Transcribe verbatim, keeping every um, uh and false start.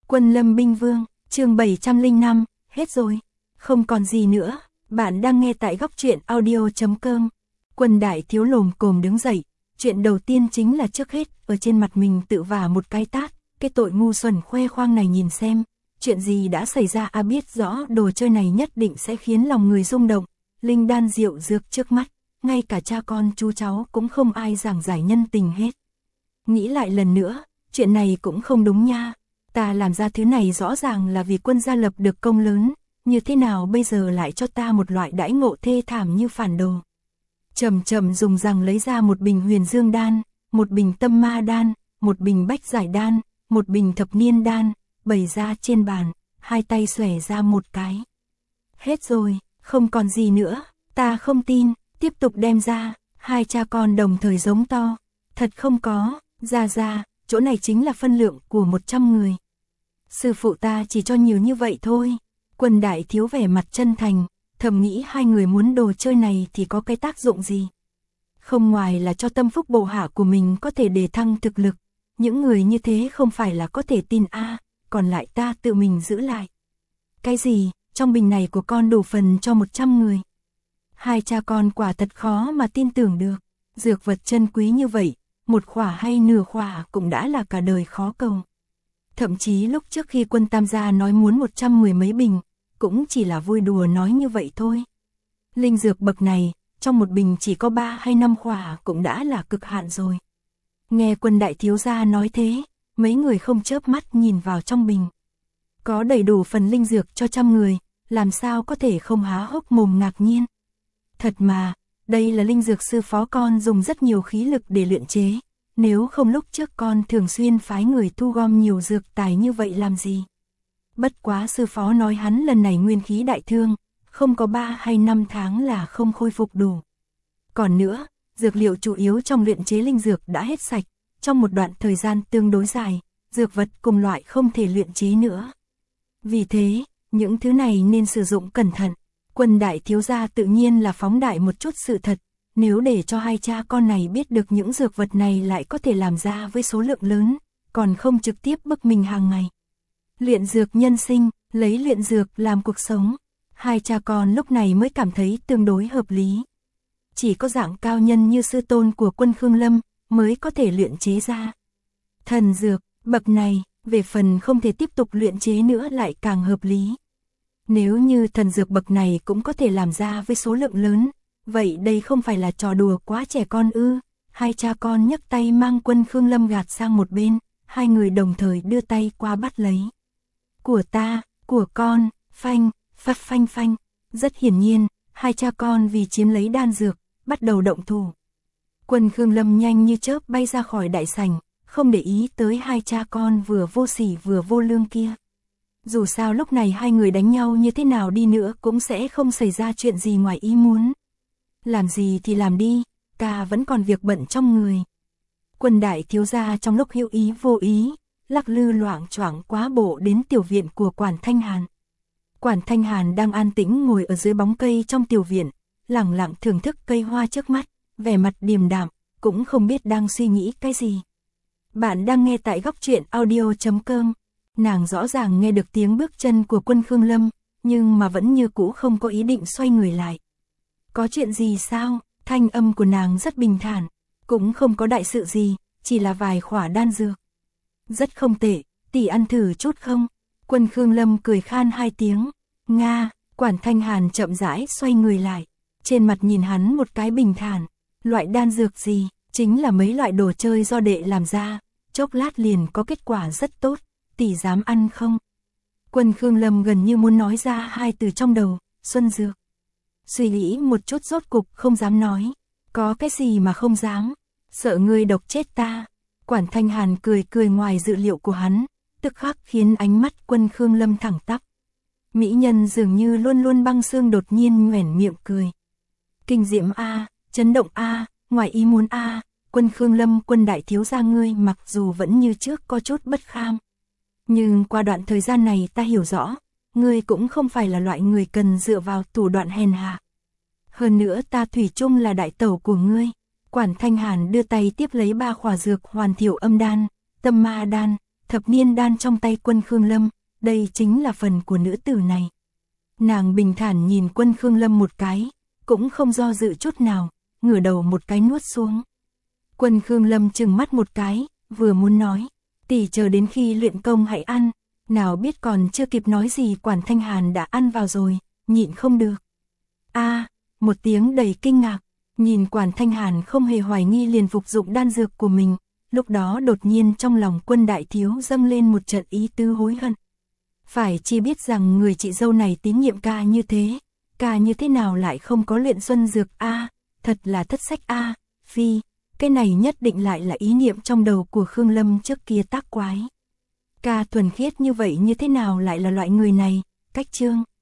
Quân Lâm Binh Vương, chương bảy trăm lẻ năm, hết rồi. Không còn gì nữa, bạn đang nghe tại góc truyện audio chấm com. Quân Đại Thiếu lồm cồm đứng dậy, chuyện đầu tiên chính là trước hết, ở trên mặt mình tự vả một cái tát, cái tội ngu xuẩn khoe khoang này nhìn xem, chuyện gì đã xảy ra a biết rõ đồ chơi này nhất định sẽ khiến lòng người rung động, linh đan rượu dược trước mắt, ngay cả cha con chú cháu cũng không ai giảng giải nhân tình hết. Nghĩ lại lần nữa, chuyện này cũng không đúng nha. Ta làm ra thứ này rõ ràng là vì quân gia lập được công lớn, như thế nào bây giờ lại cho ta một loại đãi ngộ thê thảm như phản đồ. Chậm chậm dùng rằng lấy ra một bình huyền dương đan, một bình tâm ma đan, một bình bách giải đan, một bình thập niên đan, bày ra trên bàn, hai tay xòe ra một cái. Hết rồi, không còn gì nữa, ta không tin, tiếp tục đem ra, hai cha con đồng thời giống to. Thật không có, ra ra, chỗ này chính là phân lượng của một trăm người. Sư phụ ta chỉ cho nhiều như vậy thôi. Quân Đại Thiếu vẻ mặt chân thành, thầm nghĩ hai người muốn đồ chơi này thì có cái tác dụng gì. Không ngoài là cho tâm phúc bổ hạ của mình có thể đề thăng thực lực. Những người như thế không phải là có thể tin a, à, còn lại ta tự mình giữ lại. Cái gì, trong bình này của con đủ phần cho một trăm người. Hai cha con quả thật khó mà tin tưởng được. Dược vật chân quý như vậy, một khỏa hay nửa khỏa cũng đã là cả đời khó cầu. Thậm chí lúc trước khi quân Tam gia nói muốn một trăm mười mấy bình, cũng chỉ là vui đùa nói như vậy thôi. Linh dược bậc này, trong một bình chỉ có ba hay năm khỏa cũng đã là cực hạn rồi. Nghe Quân Đại Thiếu gia nói thế, mấy người không chớp mắt nhìn vào trong bình. Có đầy đủ phần linh dược cho trăm người, làm sao có thể không há hốc mồm ngạc nhiên. Thật mà, đây là linh dược sư phó con dùng rất nhiều khí lực để luyện chế. Nếu không lúc trước con thường xuyên phái người thu gom nhiều dược tài như vậy làm gì. Bất quá sư phó nói hắn lần này nguyên khí đại thương, không có ba hay năm tháng là không khôi phục đủ. Còn nữa, dược liệu chủ yếu trong luyện chế linh dược đã hết sạch, trong một đoạn thời gian tương đối dài, dược vật cùng loại không thể luyện chế nữa. Vì thế, những thứ này nên sử dụng cẩn thận. Quân Đại Thiếu gia tự nhiên là phóng đại một chút sự thật. Nếu để cho hai cha con này biết được những dược vật này lại có thể làm ra với số lượng lớn, còn không trực tiếp bức mình hàng ngày. Luyện dược nhân sinh, lấy luyện dược làm cuộc sống. Hai cha con lúc này mới cảm thấy tương đối hợp lý. Chỉ có dạng cao nhân như sư tôn của quân Khương Lâm mới có thể luyện chế ra. Thần dược, bậc này, về phần không thể tiếp tục luyện chế nữa lại càng hợp lý. Nếu như thần dược bậc này cũng có thể làm ra với số lượng lớn, vậy đây không phải là trò đùa quá trẻ con ư? Hai cha con nhấc tay mang quân Khương Lâm gạt sang một bên, hai người đồng thời đưa tay qua bắt lấy. Của ta, của con, phanh, phắt phanh phanh. Rất hiển nhiên, hai cha con vì chiếm lấy đan dược, bắt đầu động thủ. Quân Khương Lâm nhanh như chớp bay ra khỏi đại sảnh, không để ý tới hai cha con vừa vô sỉ vừa vô lương kia. Dù sao lúc này hai người đánh nhau như thế nào đi nữa cũng sẽ không xảy ra chuyện gì ngoài ý muốn. Làm gì thì làm đi, ca vẫn còn việc bận trong người. Quân Đại Thiếu gia trong lúc hữu ý vô ý, lắc lư loạng choạng quá bộ đến tiểu viện của Quản Thanh Hàn. Quản Thanh Hàn đang an tĩnh ngồi ở dưới bóng cây trong tiểu viện, lẳng lặng thưởng thức cây hoa trước mắt, vẻ mặt điềm đạm, cũng không biết đang suy nghĩ cái gì. Bạn đang nghe tại góc truyện audio chấm com. Nàng rõ ràng nghe được tiếng bước chân của quân Khương Lâm, nhưng mà vẫn như cũ không có ý định xoay người lại. Có chuyện gì sao? Thanh âm của nàng rất bình thản, cũng không có đại sự gì, chỉ là vài khỏa đan dược. Rất không tệ, tỷ ăn thử chút không? Quân Khương Lâm cười khan hai tiếng. Nga, Quản Thanh Hàn chậm rãi xoay người lại, trên mặt nhìn hắn một cái bình thản. Loại đan dược gì? Chính là mấy loại đồ chơi do đệ làm ra, chốc lát liền có kết quả rất tốt, tỷ dám ăn không? Quân Khương Lâm gần như muốn nói ra hai từ trong đầu, xuân dược. Suy nghĩ một chút rốt cục không dám nói. Có cái gì mà không dám? Sợ ngươi độc chết ta. Quản Thanh Hàn cười cười ngoài dự liệu của hắn, tức khắc khiến ánh mắt quân Khương Lâm thẳng tắp. Mỹ nhân dường như luôn luôn băng xương đột nhiên nhoẻn miệng cười. Kinh diễm a, chấn động a, ngoài ý muốn a, quân Khương Lâm Quân Đại Thiếu gia ngươi mặc dù vẫn như trước có chút bất kham. Nhưng qua đoạn thời gian này ta hiểu rõ, ngươi cũng không phải là loại người cần dựa vào thủ đoạn hèn hạ. Hơn nữa ta thủy chung là đại tẩu của ngươi. Quản Thanh Hàn đưa tay tiếp lấy ba khỏa dược hoàn thiểu âm đan, tâm ma đan, thập niên đan trong tay Quân Khương Lâm, đây chính là phần của nữ tử này. Nàng bình thản nhìn Quân Khương Lâm một cái, cũng không do dự chút nào, ngửa đầu một cái nuốt xuống. Quân Khương Lâm trừng mắt một cái, vừa muốn nói, tỷ chờ đến khi luyện công hãy ăn, nào biết còn chưa kịp nói gì Quản Thanh Hàn đã ăn vào rồi, nhịn không được. A, một tiếng đầy kinh ngạc, nhìn Quản Thanh Hàn không hề hoài nghi liền phục dụng đan dược của mình, lúc đó đột nhiên trong lòng Quân đại thiếu dâng lên một trận ý tứ hối hận. Phải chi biết rằng người chị dâu này tín nhiệm ca như thế, ca như thế nào lại không có luyện xuân dược a, thật là thất sách a, phi, cái này nhất định lại là ý niệm trong đầu của Khương Lâm trước kia tác quái. Ca thuần khiết như vậy như thế nào lại là loại người này, cách chương.